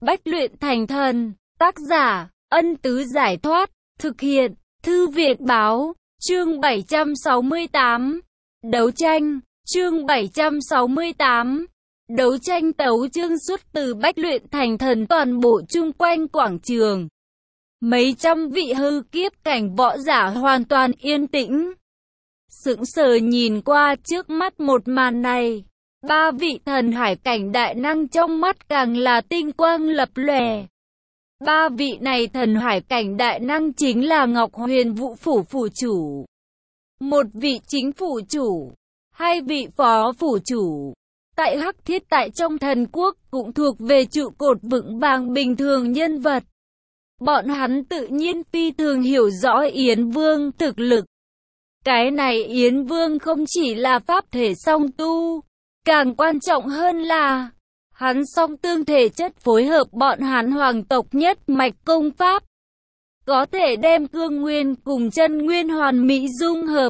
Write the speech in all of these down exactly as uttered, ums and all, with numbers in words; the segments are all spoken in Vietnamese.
Bách luyện thành thần. Tác giả, Ân Tứ Giải Thoát. Thực hiện, Thư Viện Báo. Chương bảy trăm sáu mươi tám. Đấu tranh. Chương bảy trăm sáu mươi tám. Đấu tranh tấu chương xuất từ Bách luyện thành thần toàn bộ chung quanh quảng trường. Mấy trăm vị hư kiếp cảnh võ giả hoàn toàn yên tĩnh. Sững sờ nhìn qua trước mắt một màn này. Ba vị thần hải cảnh đại năng trong mắt càng là tinh quang lập lòe. Ba vị này thần hải cảnh đại năng chính là Ngọc Huyền Vũ Phủ Phủ Chủ, một vị chính phủ chủ, hai vị phó phủ chủ. Tại Hắc Thiết tại trong thần quốc cũng thuộc về trụ cột vững vàng bình thường nhân vật. Bọn hắn tự nhiên phi thường hiểu rõ Yến Vương thực lực. Cái này Yến Vương không chỉ là pháp thể song tu, càng quan trọng hơn là hắn song tương thể chất phối hợp bọn hắn hoàng tộc nhất mạch công pháp, có thể đem cương nguyên cùng chân nguyên hoàn mỹ dung hợp.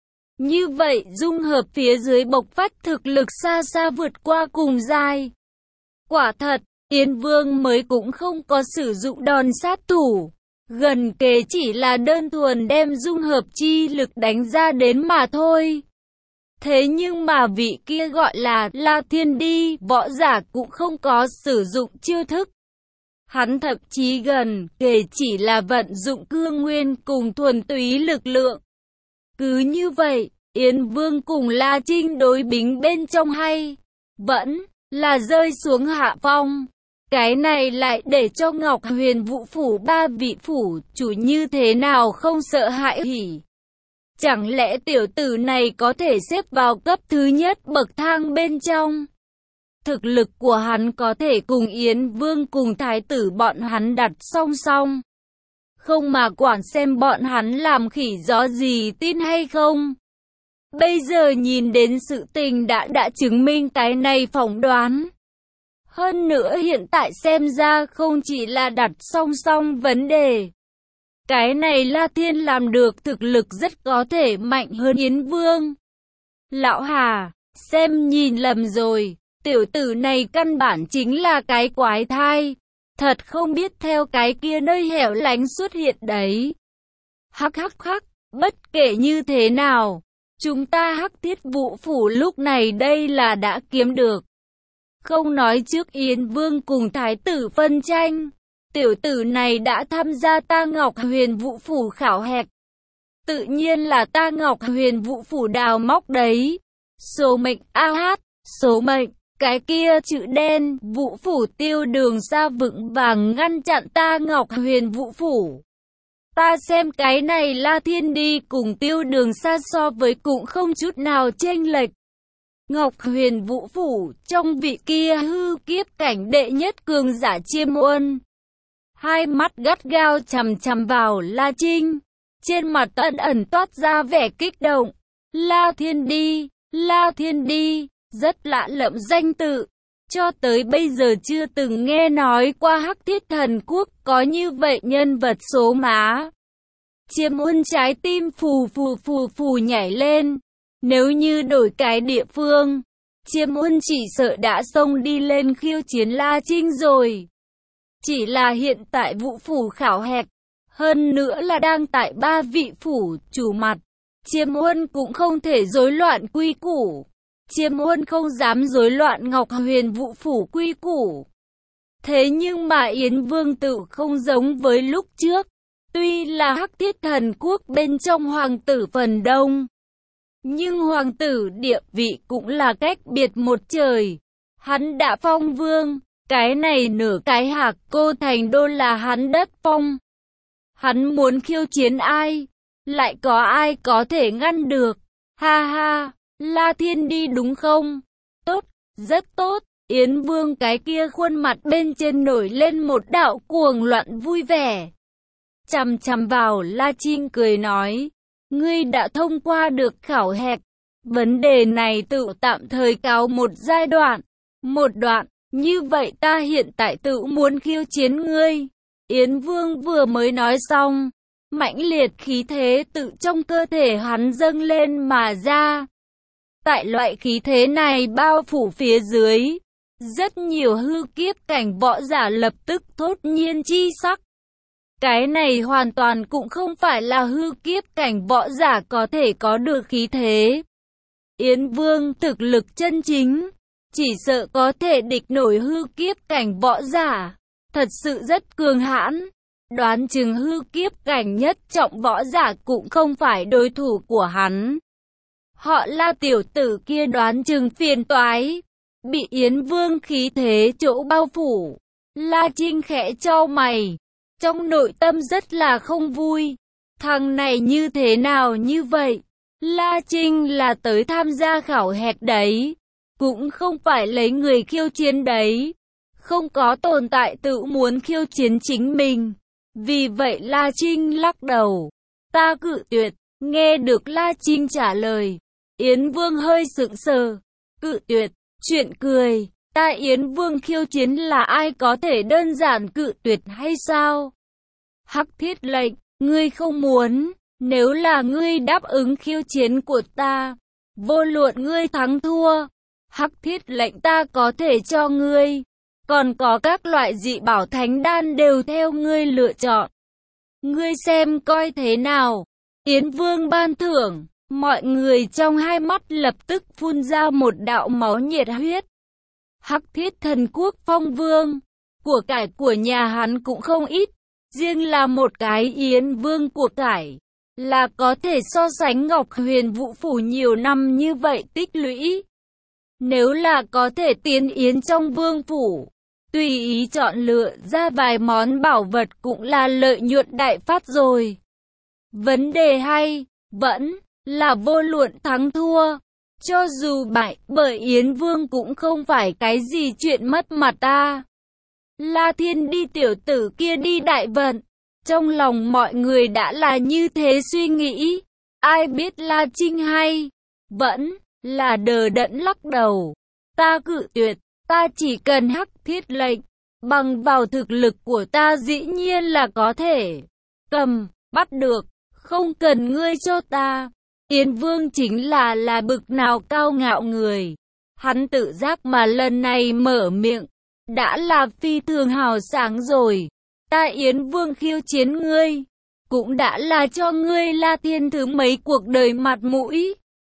Như vậy dung hợp phía dưới bộc phát thực lực xa xa vượt qua cùng giai. Quả thật, Yến Vương mới cũng không có sử dụng đòn sát thủ, gần kề chỉ là đơn thuần đem dung hợp chi lực đánh ra đến mà thôi. Thế nhưng mà vị kia gọi là La Thiên Đi, võ giả cũng không có sử dụng chiêu thức. Hắn thậm chí gần kề chỉ là vận dụng cương nguyên cùng thuần túy lực lượng. Cứ như vậy, Yến Vương cùng La Trinh đối bính bên trong hay vẫn là rơi xuống hạ phong. Cái này lại để cho Ngọc Huyền Vũ Phủ ba vị phủ chủ như thế nào không sợ hãi hỉ. Chẳng lẽ tiểu tử này có thể xếp vào cấp thứ nhất bậc thang bên trong? Thực lực của hắn có thể cùng Yến Vương cùng thái tử bọn hắn đặt song song. Không mà quản xem bọn hắn làm khỉ gió gì tin hay không. Bây giờ nhìn đến sự tình đã đã chứng minh cái này phỏng đoán. Hơn nữa hiện tại xem ra không chỉ là đặt song song vấn đề. Cái này La Thiên làm được, thực lực rất có thể mạnh hơn Yến Vương. Lão Hà, xem nhìn lầm rồi, tiểu tử này căn bản chính là cái quái thai. Thật không biết theo cái kia nơi hẻo lánh xuất hiện đấy. Hắc hắc hắc, bất kể như thế nào, chúng ta Hắc Thiết Vũ Phủ lúc này đây là đã kiếm được. Không nói trước Yến Vương cùng thái tử phân tranh, tiểu tử này đã tham gia ta Ngọc Huyền Vũ Phủ khảo hạch. Tự nhiên là ta Ngọc Huyền Vũ Phủ đào móc đấy. Số mệnh a hát, số mệnh, cái kia chữ đen, Vũ Phủ Tiêu Đường Sa vững vàng ngăn chặn ta Ngọc Huyền Vũ Phủ. Ta xem cái này La Thiên Đi cùng Tiêu Đường Sa so với cũng không chút nào chênh lệch. Ngọc Huyền Vũ Phủ, trong vị kia hư kiếp cảnh đệ nhất cường giả Chiêm Uân. Hai mắt gắt gao chằm chằm vào La Trinh, trên mặt ẩn ẩn toát ra vẻ kích động. La Thiên Đi, La Thiên Đi, rất lạ lẫm danh tự. Cho tới bây giờ chưa từng nghe nói qua Hắc Thiết Thần Quốc có như vậy nhân vật số má. Chiêm Uân trái tim phù phù phù phù nhảy lên. Nếu như đổi cái địa phương, Chiêm Uân chỉ sợ đã xông đi lên khiêu chiến La Trinh rồi. Chỉ là hiện tại Vũ Phủ khảo hạch, hơn nữa là đang tại ba vị phủ chủ mặt. Chiêm Uân cũng không thể rối loạn quy củ. Chiêm Uân không dám rối loạn Ngọc Huyền Vũ Phủ quy củ. Thế nhưng mà Yến Vương tự không giống với lúc trước. Tuy là Hắc Thiết Thần Quốc bên trong hoàng tử phần đông, nhưng hoàng tử địa vị cũng là cách biệt một trời. Hắn đã phong vương, cái này nửa cái Hạc Cô thành đô là hắn đất phong. Hắn muốn khiêu chiến ai, lại có ai có thể ngăn được? Ha ha, La Thiên Đi đúng không? Tốt, rất tốt. Yến Vương cái kia khuôn mặt bên trên nổi lên một đạo cuồng loạn vui vẻ. Chằm chằm vào La Trinh cười nói, ngươi đã thông qua được khảo hạch. Vấn đề này tự tạm thời cáo một giai đoạn, một đoạn. Như vậy ta hiện tại tự muốn khiêu chiến ngươi. Yến Vương vừa mới nói xong, mãnh liệt khí thế tự trong cơ thể hắn dâng lên mà ra. Tại loại khí thế này bao phủ phía dưới, Rất nhiều hư kiếp cảnh võ giả lập tức thốt nhiên chi sắc. Cái này hoàn toàn cũng không phải là hư kiếp cảnh võ giả có thể có được khí thế. Yến Vương thực lực chân chính, chỉ sợ có thể địch nổi hư kiếp cảnh võ giả, thật sự rất cường hãn. Đoán chừng hư kiếp cảnh nhất trọng võ giả cũng không phải đối thủ của hắn. Họ La tiểu tử kia đoán chừng phiền toái, bị Yến Vương khí thế chỗ bao phủ. La Trinh khẽ chau mày, trong nội tâm rất là không vui. Thằng này như thế nào như vậy? La Trinh là tới tham gia khảo hạch đấy, cũng không phải lấy người khiêu chiến đấy. Không có tồn tại tự muốn khiêu chiến chính mình. Vì vậy La Trinh lắc đầu. Ta cự tuyệt. Nghe được La Trinh trả lời, Yến Vương hơi sững sờ. Cự tuyệt? Chuyện cười. Ta Yến Vương khiêu chiến là ai có thể đơn giản cự tuyệt hay sao? Hắc Thiết Lệnh, ngươi không muốn. Nếu là ngươi đáp ứng khiêu chiến của ta, vô luận ngươi thắng thua, Hắc Thiết Lệnh ta có thể cho ngươi. Còn có các loại dị bảo thánh đan đều theo ngươi lựa chọn. Ngươi xem coi thế nào. Yến Vương ban thưởng, mọi người trong hai mắt lập tức phun ra một đạo máu nhiệt huyết. Hắc Thiết Thần Quốc Phong Vương, của cải của nhà hắn cũng không ít, riêng là một cái Yến Vương của cải, là có thể so sánh Ngọc Huyền Vũ Phủ nhiều năm như vậy tích lũy. Nếu là có thể tiến yến trong vương phủ, tùy ý chọn lựa ra vài món bảo vật cũng là lợi nhuận đại phát rồi. Vấn đề hay, vẫn là vô luận thắng thua. Cho dù bại bởi Yến Vương cũng không phải cái gì chuyện mất mặt ta. La Thiên đi tiểu tử kia đi đại vận. Trong lòng mọi người đã là như thế suy nghĩ. Ai biết La Trinh hay, vẫn là đờ đẫn lắc đầu. Ta cự tuyệt, ta chỉ cần Hắc Thiết Lệnh. Bằng vào thực lực của ta dĩ nhiên là có thể cầm, bắt được, không cần ngươi cho ta. Yến Vương chính là là bực nào cao ngạo người. Hắn tự giác mà lần này mở miệng, đã là phi thường hào sáng rồi. Ta Yến Vương khiêu chiến ngươi, cũng đã là cho ngươi La Thiên thứ mấy cuộc đời mặt mũi.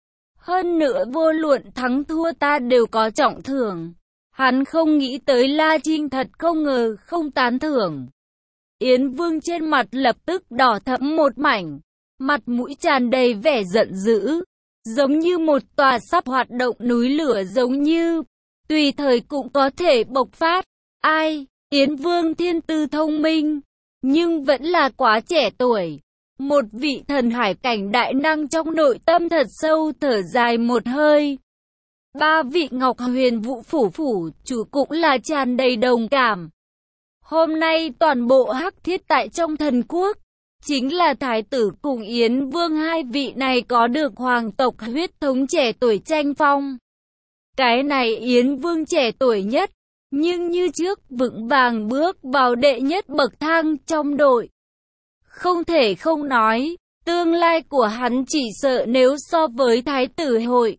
Hơn nữa vô luận thắng thua ta đều có trọng thưởng. Hắn không nghĩ tới La Trinh thật không ngờ không tán thưởng. Yến Vương trên mặt lập tức đỏ thẫm một mảnh, mặt mũi tràn đầy vẻ giận dữ, giống như một tòa sắp hoạt động núi lửa, giống như tùy thời cũng có thể bộc phát. Ai? Yến Vương thiên tư thông minh, nhưng vẫn là quá trẻ tuổi. Một vị thần hải cảnh đại năng trong nội tâm thật sâu thở dài một hơi. Ba vị Ngọc Huyền Vũ Phủ phủ chủ cũng là tràn đầy đồng cảm. Hôm nay toàn bộ Hắc Thiết tại trong thần quốc, chính là Thái tử cùng Yến Vương hai vị này có được hoàng tộc huyết thống trẻ tuổi tranh phong. Cái này Yến Vương trẻ tuổi nhất, nhưng như trước vững vàng bước vào đệ nhất bậc thang trong đội. Không thể không nói, tương lai của hắn chỉ sợ nếu so với Thái tử hội,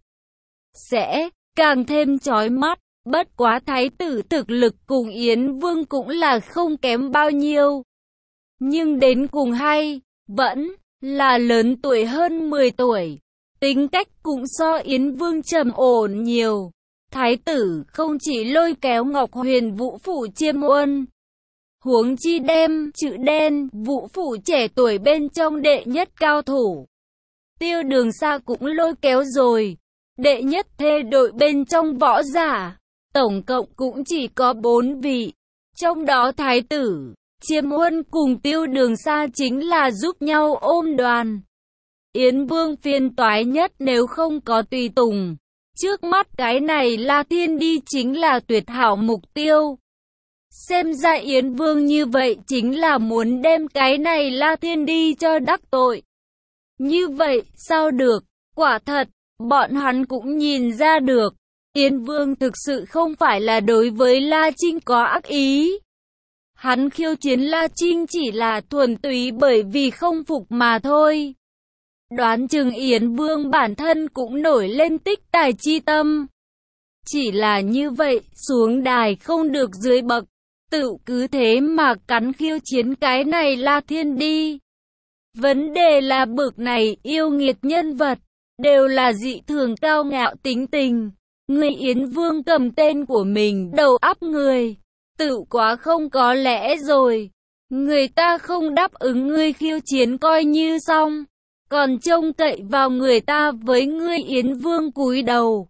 sẽ càng thêm chói mắt. Bất quá Thái tử thực lực cùng Yến Vương cũng là không kém bao nhiêu. Nhưng đến cùng hay, vẫn là lớn tuổi hơn mười tuổi. Tính cách cũng so Yến Vương trầm ổn nhiều. Thái tử không chỉ lôi kéo Ngọc Huyền Vũ Phủ chiêm uân, huống chi đem chữ đen Vũ Phủ trẻ tuổi bên trong đệ nhất cao thủ. Tiêu Đường Sa cũng lôi kéo rồi. Đệ nhất thê đội bên trong võ giả, tổng cộng cũng chỉ có bốn vị. Trong đó Thái tử, Chiêm Huân cùng Tiêu Đường Sa chính là giúp nhau ôm đoàn. Yến Vương phiền toái nhất nếu không có tùy tùng. Trước mắt cái này La Thiên đi chính là tuyệt hảo mục tiêu. Xem ra Yến Vương như vậy chính là muốn đem cái này La Thiên đi cho đắc tội. Như vậy sao được? Quả thật, bọn hắn cũng nhìn ra được. Yến Vương thực sự không phải là đối với La Trinh có ác ý. Hắn khiêu chiến La Trinh chỉ là thuần túy bởi vì không phục mà thôi. Đoán chừng Yến Vương bản thân cũng nổi lên tích tài chi tâm. Chỉ là như vậy, xuống đài không được dưới bậc, tự cứ thế mà cắn khiêu chiến cái này La Thiên đi. Vấn đề là bực này yêu nghiệt nhân vật, đều là dị thường cao ngạo tính tình. Người Yến Vương cầm tên của mình đầu áp người, tự quá không có lẽ rồi. Người ta không đáp ứng ngươi khiêu chiến coi như xong, còn trông cậy vào người ta với ngươi Yến Vương cúi đầu.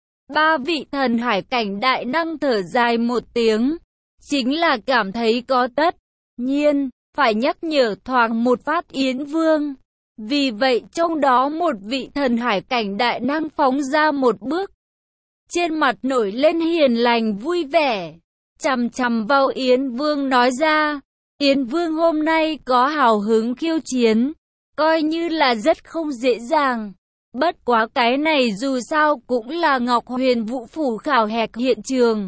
Ba vị thần hải cảnh đại năng thở dài một tiếng, chính là cảm thấy có tất nhiên phải nhắc nhở thoáng một phát Yến Vương. Vì vậy trong đó một vị thần hải cảnh đại năng phóng ra một bước, trên mặt nổi lên hiền lành vui vẻ, chằm chằm vào Yến Vương nói ra, Yến Vương hôm nay có hào hứng khiêu chiến, coi như là rất không dễ dàng. Bất quá cái này dù sao cũng là Ngọc Huyền Vũ Phủ khảo hạch hiện trường.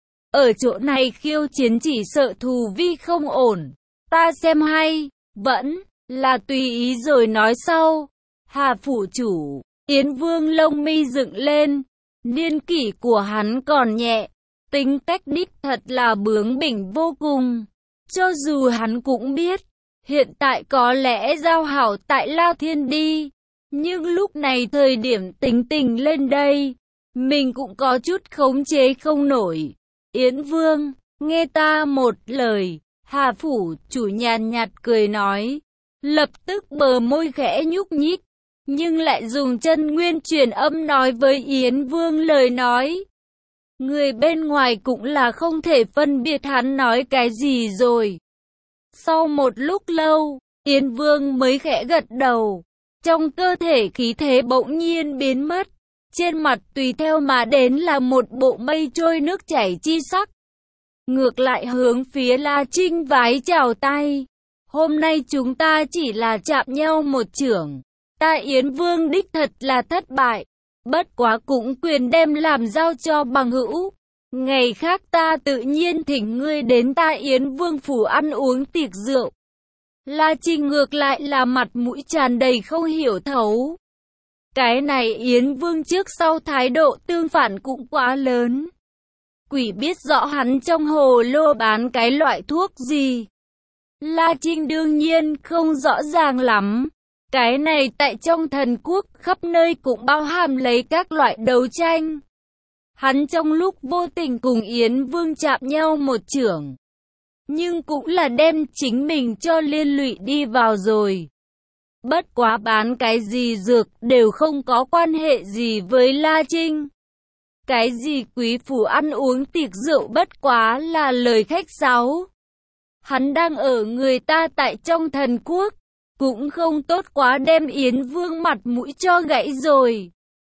Ở chỗ này khiêu chiến chỉ sợ thù vi không ổn. Ta xem hay, vẫn là tùy ý rồi nói sau. Hà phủ chủ, Yến Vương lông mi dựng lên. Niên kỷ của hắn còn nhẹ, tính cách đích thật là bướng bỉnh vô cùng. Cho dù hắn cũng biết, hiện tại có lẽ giao hảo tại La Thiên đi. Nhưng lúc này thời điểm tính tình lên đây, mình cũng có chút khống chế không nổi. Yến Vương, nghe ta một lời, Hà phủ chủ nhàn nhạt cười nói, lập tức bờ môi khẽ nhúc nhích, nhưng lại dùng chân nguyên truyền âm nói với Yến Vương lời nói. Người bên ngoài cũng là không thể phân biệt hắn nói cái gì rồi. Sau một lúc lâu, Yến Vương mới khẽ gật đầu. Trong cơ thể khí thế bỗng nhiên biến mất, trên mặt tùy theo mà đến là một bộ mây trôi nước chảy chi sắc. Ngược lại hướng phía La Trinh vái chào tay. Hôm nay chúng ta chỉ là chạm nhau một chưởng, ta Yến Vương đích thật là thất bại, bất quá cũng quyền đem làm giao cho bằng hữu. Ngày khác ta tự nhiên thỉnh ngươi đến ta Yến Vương phủ ăn uống tiệc rượu. La Trinh ngược lại là mặt mũi tràn đầy không hiểu thấu. Cái này Yến Vương trước sau thái độ tương phản cũng quá lớn. Quỷ biết rõ hắn trong hồ lô bán cái loại thuốc gì. La Trinh đương nhiên không rõ ràng lắm. Cái này tại trong thần quốc khắp nơi cũng bao hàm lấy các loại đấu tranh. Hắn trong lúc vô tình cùng Yến Vương chạm nhau một chưởng, nhưng cũng là đem chính mình cho liên lụy đi vào rồi. Bất quá bán cái gì dược đều không có quan hệ gì với La Trinh. Cái gì quý phủ ăn uống tiệc rượu bất quá là lời khách sáo. Hắn đang ở người ta tại trong thần quốc, cũng không tốt quá đem Yến Vương mặt mũi cho gãy rồi.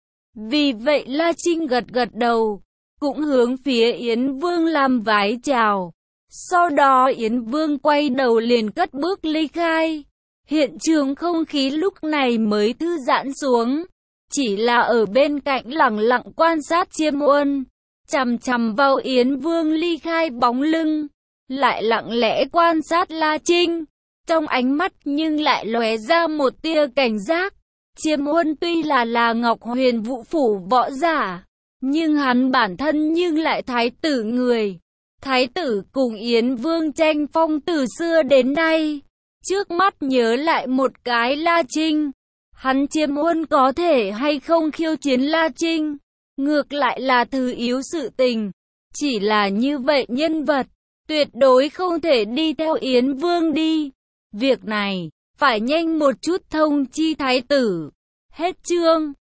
Vì vậy La Trinh gật gật đầu, cũng hướng phía Yến Vương làm vái chào. Sau đó Yến Vương quay đầu liền cất bước ly khai. Hiện trường không khí lúc này mới thư giãn xuống. Chỉ là ở bên cạnh lặng lặng quan sát Chiêm Uân, chằm chằm vào Yến Vương ly khai bóng lưng, lại lặng lẽ quan sát La Trinh. Trong ánh mắt nhưng lại lóe ra một tia cảnh giác. Chiêm Uân tuy là là Ngọc Huyền Vũ phủ võ giả, nhưng hắn bản thân nhưng lại thái tử người. Thái tử cùng Yến Vương tranh phong từ xưa đến nay. Trước mắt nhớ lại một cái La Trinh, hắn Chiêm Uân có thể hay không khiêu chiến La Trinh, ngược lại là thứ yếu sự tình. Chỉ là như vậy nhân vật, tuyệt đối không thể đi theo Yến Vương đi. Việc này, phải nhanh một chút thông chi thái tử. Hết chương.